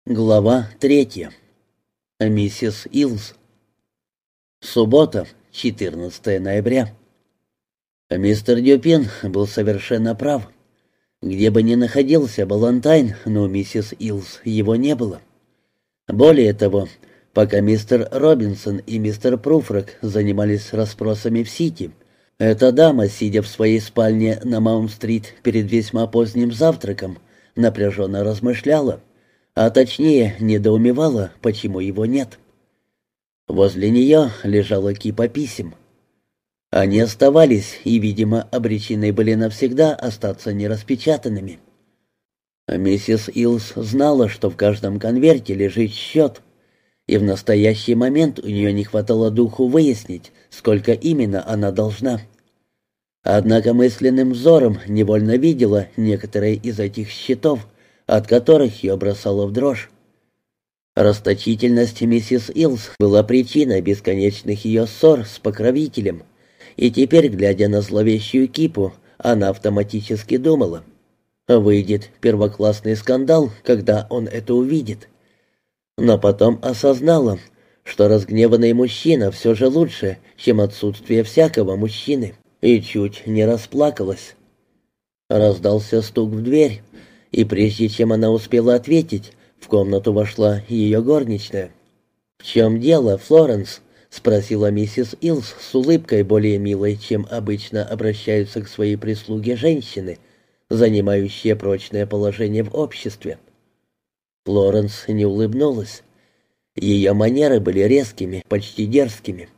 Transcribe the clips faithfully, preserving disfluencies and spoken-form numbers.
Глава третья. Миссис Илз. Суббота, четырнадцатое ноября. Мистер Дюпин был совершенно прав. Где бы ни находился Балантайн, но у миссис Илз его не было. Более того, пока мистер Робинсон и мистер Пруфрок занимались расспросами в Сити, эта дама, сидя в своей спальне на Маунт-стрит перед весьма поздним завтраком, напряженно размышляла, а точнее недоумевала, почему его нет. Возле нее лежала кипа писем. Они оставались и, видимо, обречены были навсегда остаться нераспечатанными. Миссис Илс знала, что в каждом конверте лежит счет, и в настоящий момент у нее не хватало духу выяснить, сколько именно она должна. Однако мысленным взором невольно видела некоторые из этих счетов, от которых ее бросало в дрожь. Расточительность миссис Илс была причиной бесконечных ее ссор с покровителем, и теперь, глядя на зловещую кипу, она автоматически думала: выйдет первоклассный скандал, когда он это увидит. Но потом осознала, что разгневанный мужчина все же лучше, чем отсутствие всякого мужчины, и чуть не расплакалась. Раздался стук в дверь, и прежде чем она успела ответить, в комнату вошла ее горничная. «В чем дело, Флоренс?» — спросила миссис Илс с улыбкой, более милой, чем обычно обращаются к своей прислуге женщины, занимающие прочное положение в обществе. Флоренс не улыбнулась. Ее манеры были резкими, почти дерзкими.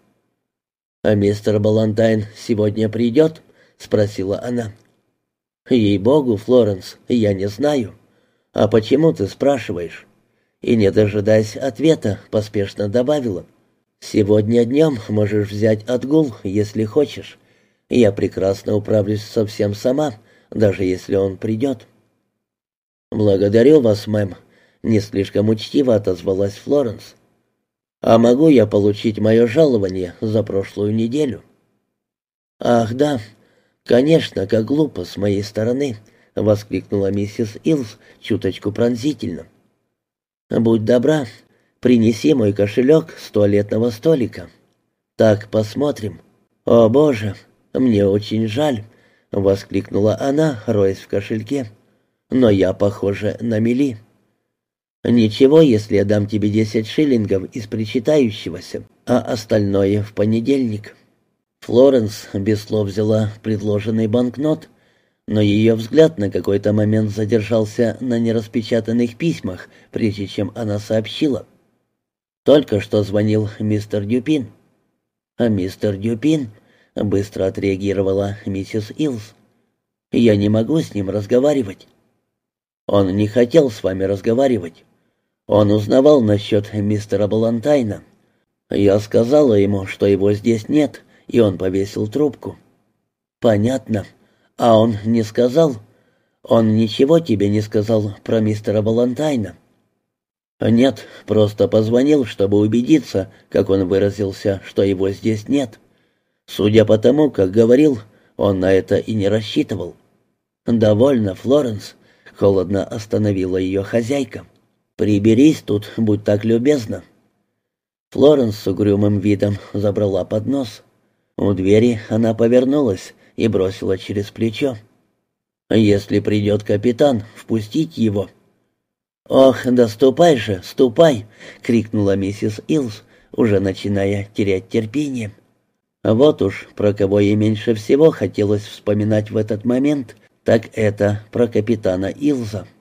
«А мистер Балантайн сегодня придет?» — спросила она. «Ей-богу, Флоренс, я не знаю. А почему ты спрашиваешь?» И, не дожидаясь ответа, поспешно добавила: «Сегодня днем можешь взять отгул, если хочешь. Я прекрасно управлюсь совсем сама, даже если он придет». «Благодарю вас, мэм», — не слишком учтиво отозвалась Флоренс. «А могу я получить мое жалование за прошлую неделю?» «Ах, да, конечно, как глупо с моей стороны», — воскликнула миссис Илс чуточку пронзительно. «Будь добра, принеси мой кошелек с туалетного столика. Так, посмотрим». «О, Боже, мне очень жаль», — воскликнула она, роясь в кошельке. «Но я похожа на мели». «Ничего, если я дам тебе десять шиллингов из причитающегося, а остальное в понедельник». Флоренс без слов взяла предложенный банкнот, но ее взгляд на какой-то момент задержался на нераспечатанных письмах, прежде чем она сообщила: «Только что звонил мистер Дюпин». «А мистер Дюпин?» — быстро отреагировала миссис Илс. «Я не могу с ним разговаривать». «Он не хотел с вами разговаривать. Он узнавал насчет мистера Балантайна. Я сказала ему, что его здесь нет, и он повесил трубку». «Понятно. А он не сказал? Он ничего тебе не сказал про мистера Балантайна?» «Нет, просто позвонил, чтобы убедиться, как он выразился, что его здесь нет. Судя по тому, как говорил, он на это и не рассчитывал». «Довольно, Флоренс», — холодно остановила ее хозяйка. «Приберись тут, будь так любезна». Флоренс с угрюмым видом забрала поднос. У двери она повернулась и бросила через плечо: «Если придет капитан, впустить его». «Ох, да ступай же, ступай!» — крикнула миссис Илс, уже начиная терять терпение. Вот уж про кого ей меньше всего хотелось вспоминать в этот момент, так это про капитана Илза.